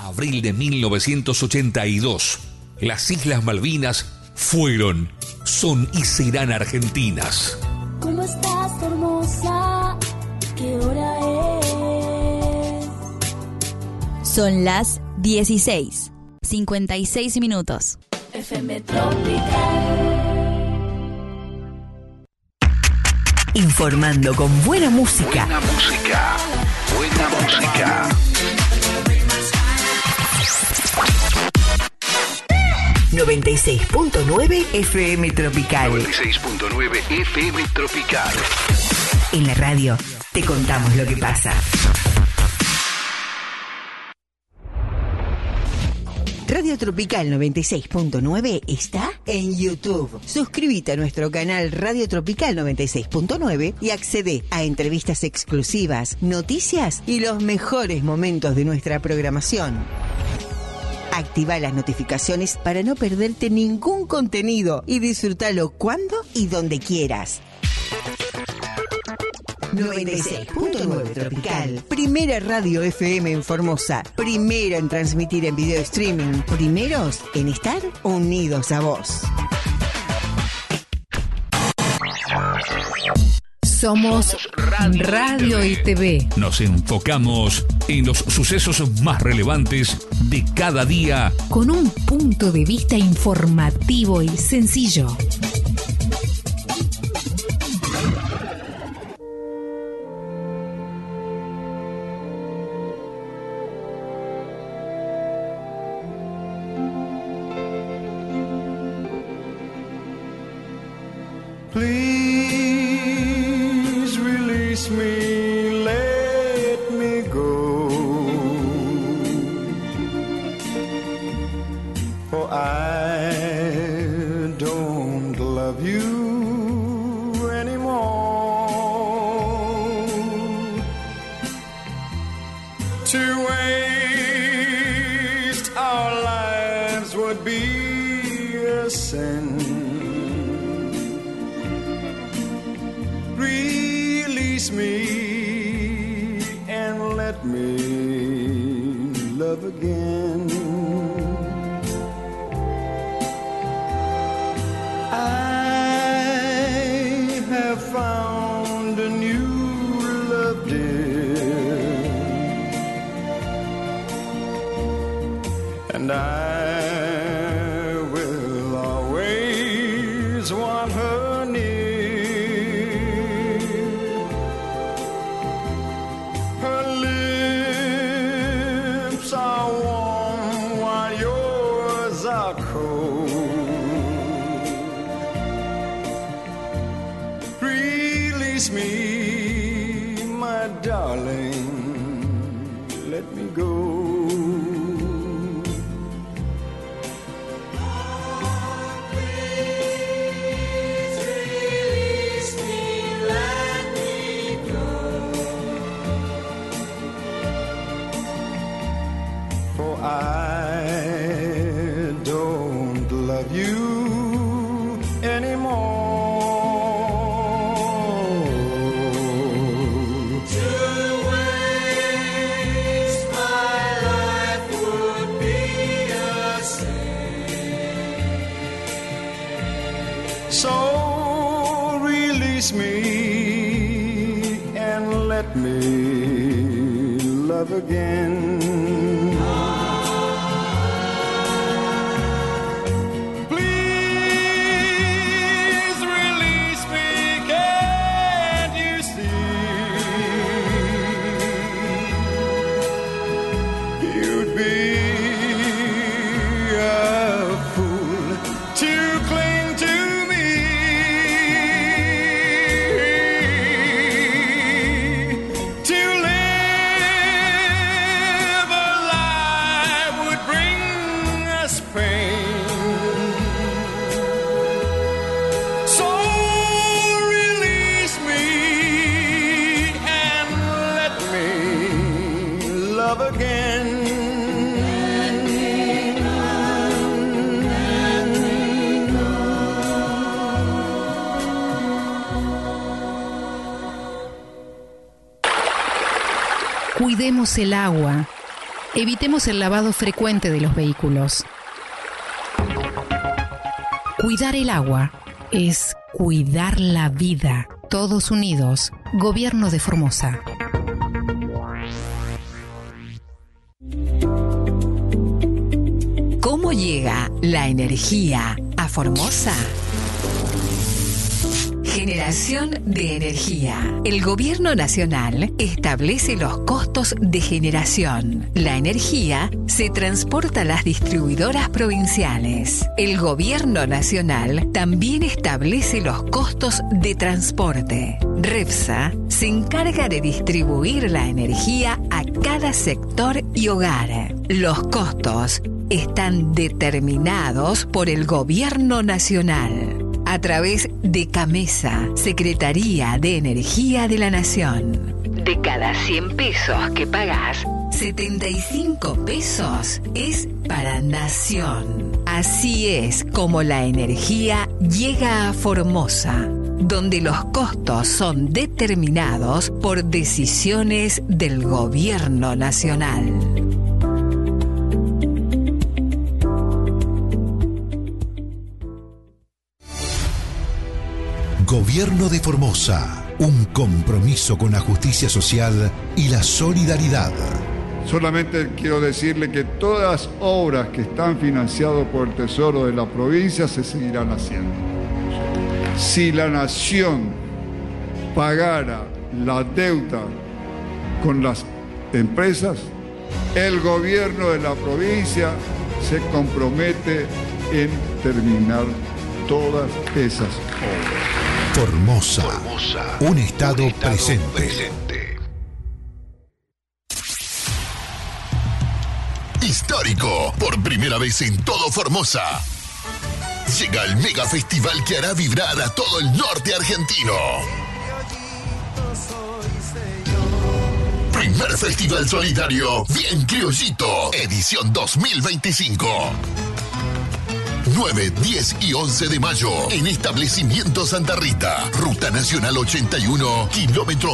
Abril de 1982. Las Islas Malvinas fueron, son y serán argentinas. ¿Cómo estás, hermosa? ¿Qué hora es? Son las 16:56 minutos. FM Tropical. Informando con buena música. Buena música. Buena música. 96.9 FM Tropical. 96.9 FM Tropical. En la radio te contamos lo que pasa. Radio Tropical 96.9 está en YouTube. Suscríbete a nuestro canal Radio Tropical 96.9 y accede a entrevistas exclusivas, noticias y los mejores momentos de nuestra programación. Activa las notificaciones para no perderte ningún contenido y disfrútalo cuando y donde quieras. 96.9 Tropical, primera radio FM en Formosa, primera en transmitir en video streaming, primeros en estar unidos a vos. Somos Radio y TV. Nos enfocamos en los sucesos más relevantes de cada día con un punto de vista informativo y sencillo. Please release me, let me go, for I don't love you anymore. To waste our lives would be a sin. Release me and let me love again. I have found a new love, dear, and I will always want her near. Release me, my darling, let me go. Please release me, let me go. For I don't love you anymore. So release me and let me love again. Please release me, can't you see? You'd be a fool to cling to me. Cuidemos el agua, Evitemos el lavado frecuente de los vehículos. Cuidar el agua es cuidar la vida. Todos unidos. Gobierno de Formosa. ¿Cómo llega la energía a Formosa? Generación de energía. El Gobierno Nacional establece los costos de generación. La energía se transporta a las distribuidoras provinciales. El Gobierno Nacional también establece los costos de transporte. REPSA se encarga de distribuir la energía a cada sector y hogar. Los costos están determinados por el Gobierno Nacional a través de CAMESA, Secretaría de Energía de la Nación. De cada 100 pesos que pagás, 75 pesos es para Nación. Así es como la energía llega a Formosa, donde los costos son determinados por decisiones del Gobierno Nacional. Gobierno de Formosa, un compromiso con la justicia social y la solidaridad. Solamente quiero decirle que todas las obras que están financiadas por el Tesoro de la provincia se seguirán haciendo. Si la Nación pagara la deuda con las empresas, el gobierno de la provincia se compromete en terminar todas esas obras. Formosa, un estado presente. Histórico, por primera vez en todo Formosa. Llega el mega festival que hará vibrar a todo el norte argentino. Primer festival solidario, Bien Criollito, edición 2025. 9, 10 y 11 de mayo en Establecimiento Santa Rita, Ruta Nacional 81, kilómetro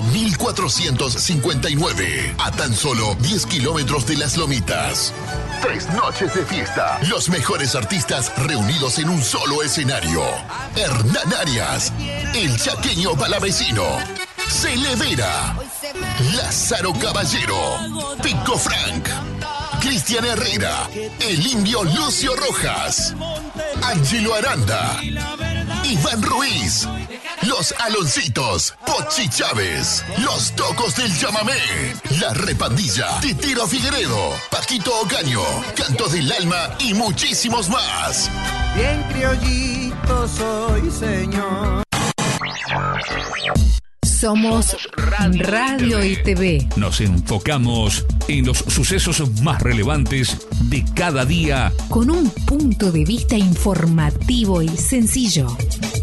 1459, a tan solo 10 kilómetros de Las Lomitas. 3 noches de fiesta, los mejores artistas reunidos en un solo escenario. Hernán Arias, El Chaqueño Palavecino, Celevera, Lázaro Caballero, Pico Frank, Cristian Herrera, el Indio Lucio Rojas, Ángelo Aranda, Iván Ruiz, Los Aloncitos, Pochi Chávez, Los Tocos del Chamamé, La Repandilla, Titiro Figueredo, Paquito Ocaño, Cantos del Alma y muchísimos más. Bien criollito soy, señor. Somos Radio y TV. Nos enfocamos en los sucesos más relevantes de cada día con un punto de vista informativo y sencillo.